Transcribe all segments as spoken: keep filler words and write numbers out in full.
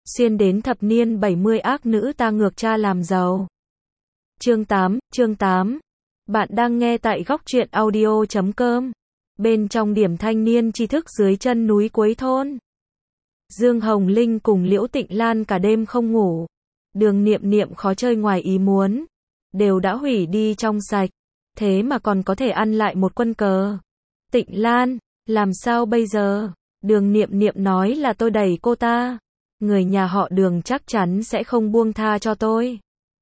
xuyên đến thập niên bảy mươi ác nữ ta ngược cha làm giàu. Chương tám, chương tám. Bạn đang nghe tại góc truyện audio chấm com. Bên trong điểm thanh niên tri thức dưới chân núi cuối thôn. Dương Hồng Linh cùng Liễu Tịnh Lan cả đêm không ngủ. Đường Niệm Niệm khó chơi ngoài ý muốn. Đều đã hủy đi trong sạch. Thế mà còn có thể ăn lại một quân cờ. Tịnh Lan, làm sao bây giờ? Đường Niệm Niệm nói là tôi đẩy cô ta. Người nhà họ Đường chắc chắn sẽ không buông tha cho tôi.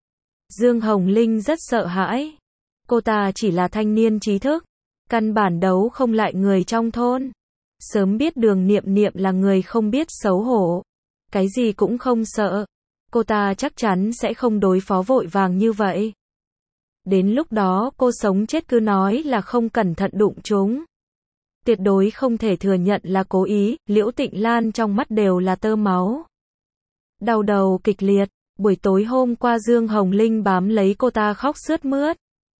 Dương Hồng Linh rất sợ hãi. Cô ta chỉ là thanh niên trí thức. Căn bản đấu không lại người trong thôn. Sớm biết Đường Niệm Niệm là người không biết xấu hổ. Cái gì cũng không sợ. Cô ta chắc chắn sẽ không đối phó vội vàng như vậy. Đến lúc đó cô sống chết cứ nói là không cẩn thận đụng chúng. Tuyệt đối không thể thừa nhận là cố ý. Liễu Tịnh Lan trong mắt đều là tơ máu. Đau đầu kịch liệt. Buổi tối hôm qua Dương Hồng Linh bám lấy cô ta khóc sướt mướt.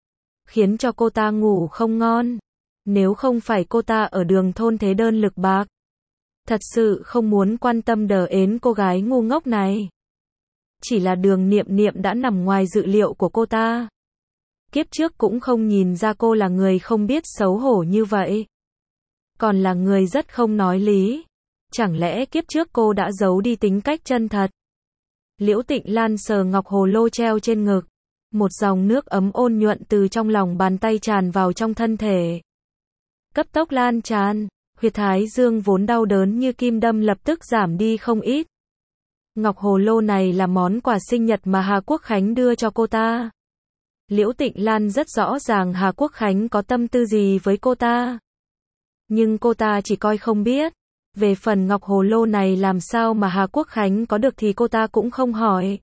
Khiến cho cô ta ngủ không ngon. Nếu không phải cô ta ở đường thôn thế đơn lực bạc. Thật sự không muốn quan tâm đờ ến cô gái ngu ngốc này. Chỉ là Đường Niệm Niệm đã nằm ngoài dự liệu của cô ta. Kiếp trước cũng không nhìn ra cô là người không biết xấu hổ như vậy. Còn là người rất không nói lý. Chẳng lẽ kiếp trước cô đã giấu đi tính cách chân thật? Liễu Tịnh Lan sờ ngọc hồ lô treo trên ngực. Một dòng nước ấm ôn nhuận từ trong lòng bàn tay tràn vào trong thân thể. Cấp tốc lan tràn, huyệt thái dương vốn đau đớn như kim đâm lập tức giảm đi không ít. Ngọc hồ lô này là món quà sinh nhật mà Hà Quốc Khánh đưa cho cô ta. Liễu Tịnh Lan rất rõ ràng Hà Quốc Khánh có tâm tư gì với cô ta. Nhưng cô ta chỉ coi không biết. Về phần ngọc hồ lô này làm sao mà Hà Quốc Khánh có được thì cô ta cũng không hỏi.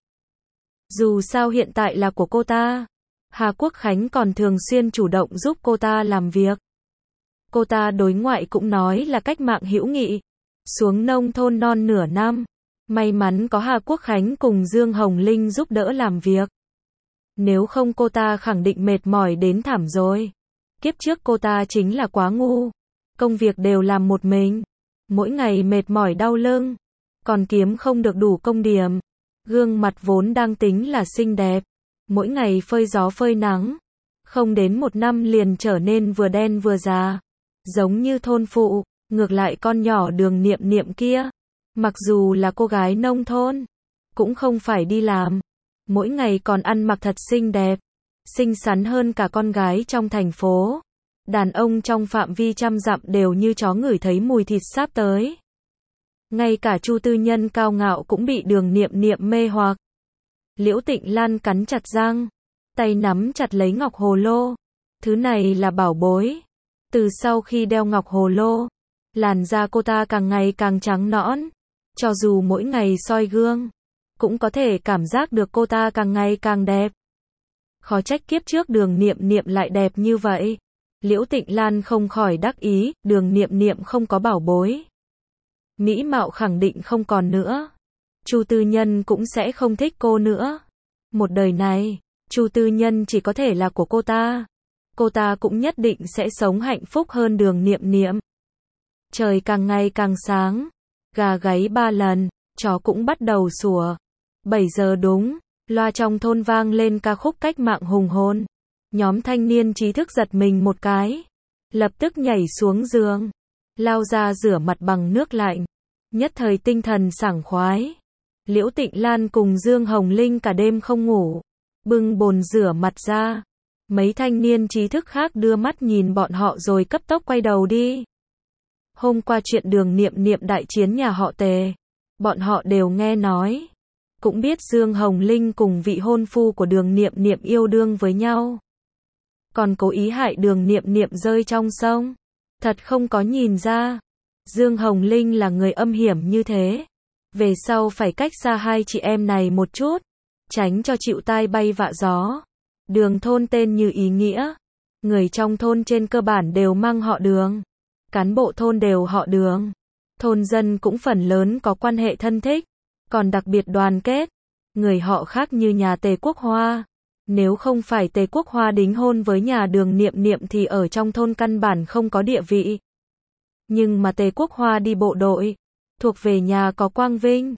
Dù sao hiện tại là của cô ta. Hà Quốc Khánh còn thường xuyên chủ động giúp cô ta làm việc. Cô ta đối ngoại cũng nói là cách mạng hữu nghị. Xuống nông thôn non nửa năm. May mắn có Hà Quốc Khánh cùng Dương Hồng Linh giúp đỡ làm việc. Nếu không cô ta khẳng định mệt mỏi đến thảm rồi. Kiếp trước cô ta chính là quá ngu. Công việc đều làm một mình. Mỗi ngày mệt mỏi đau lưng. Còn kiếm không được đủ công điểm. Gương mặt vốn đang tính là xinh đẹp. Mỗi ngày phơi gió phơi nắng. Không đến một năm liền trở nên vừa đen vừa già. Giống như thôn phụ. Ngược lại con nhỏ Đường Niệm Niệm kia. Mặc dù là cô gái nông thôn. Cũng không phải đi làm. Mỗi ngày còn ăn mặc thật xinh đẹp. Xinh xắn hơn cả con gái trong thành phố. Đàn ông trong phạm vi trăm dặm đều như chó ngửi thấy mùi thịt sắp tới. Ngay cả Chu Tư Nhân cao ngạo cũng bị Đường Niệm Niệm mê hoặc. Liễu Tịnh Lan cắn chặt răng. Tay nắm chặt lấy ngọc hồ lô. Thứ này là bảo bối. Từ sau khi đeo ngọc hồ lô, làn da cô ta càng ngày càng trắng nõn. Cho dù mỗi ngày soi gương, cũng có thể cảm giác được cô ta càng ngày càng đẹp. Khó trách kiếp trước Đường Niệm Niệm lại đẹp như vậy. Liễu Tịnh Lan không khỏi đắc ý, Đường Niệm Niệm không có bảo bối. Mỹ mạo khẳng định không còn nữa. Chu Tư Nhân cũng sẽ không thích cô nữa. Một đời này, Chu Tư Nhân chỉ có thể là của cô ta. Cô ta cũng nhất định sẽ sống hạnh phúc hơn Đường Niệm Niệm. Trời càng ngày càng sáng. Gà gáy ba lần, chó cũng bắt đầu sủa. bảy giờ đúng, loa trong thôn vang lên ca khúc cách mạng hùng hồn. Nhóm thanh niên trí thức giật mình một cái. Lập tức nhảy xuống giường. Lao ra rửa mặt bằng nước lạnh. Nhất thời tinh thần sảng khoái. Liễu Tịnh Lan cùng Dương Hồng Linh cả đêm không ngủ. Bưng bồn rửa mặt ra. Mấy thanh niên trí thức khác đưa mắt nhìn bọn họ rồi cấp tốc quay đầu đi. Hôm qua chuyện Đường Niệm Niệm đại chiến nhà họ Tề. Bọn họ đều nghe nói. Cũng biết Dương Hồng Linh cùng vị hôn phu của Đường Niệm Niệm yêu đương với nhau. Còn cố ý hại Đường Niệm Niệm rơi trong sông. Thật không có nhìn ra. Dương Hồng Linh là người âm hiểm như thế. Về sau phải cách xa hai chị em này một chút. Tránh cho chịu tai bay vạ gió. Đường thôn tên như ý nghĩa. Người trong thôn trên cơ bản đều mang họ Đường. Cán bộ thôn đều họ Đường. Thôn dân cũng phần lớn có quan hệ thân thích. Còn đặc biệt đoàn kết. Người họ khác như nhà Tề Quốc Hoa. Nếu không phải Tề Quốc Hoa đính hôn với nhà Đường Niệm Niệm thì ở trong thôn căn bản không có địa vị. Nhưng mà Tề Quốc Hoa đi bộ đội. Thuộc về nhà có quang vinh.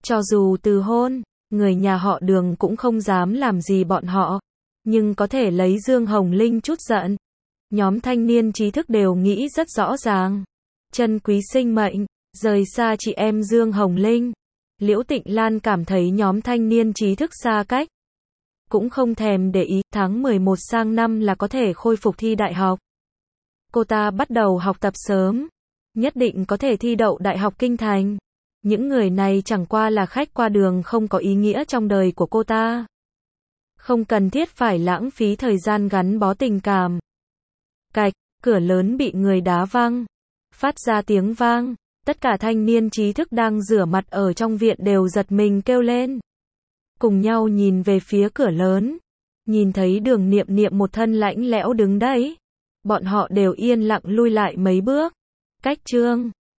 Cho dù từ hôn, người nhà họ Đường cũng không dám làm gì bọn họ, nhưng có thể lấy Dương Hồng Linh chút giận. Nhóm thanh niên trí thức đều nghĩ rất rõ ràng, trân quý sinh mệnh, rời xa chị em Dương Hồng Linh. Liễu Tịnh Lan cảm thấy nhóm thanh niên trí thức xa cách, cũng không thèm để ý, tháng mười một sang năm là có thể khôi phục thi đại học. Cô ta bắt đầu học tập sớm, nhất định có thể thi đậu Đại học Kinh Thành. Những người này chẳng qua là khách qua đường không có ý nghĩa trong đời của cô ta. Không cần thiết phải lãng phí thời gian gắn bó tình cảm. Cạch, cửa lớn bị người đá văng, phát ra tiếng vang. Tất cả thanh niên trí thức đang rửa mặt ở trong viện đều giật mình kêu lên. Cùng nhau nhìn về phía cửa lớn, nhìn thấy Đường Niệm Niệm một thân lạnh lẽo đứng đấy. Bọn họ đều yên lặng lui lại mấy bước. Cách Trương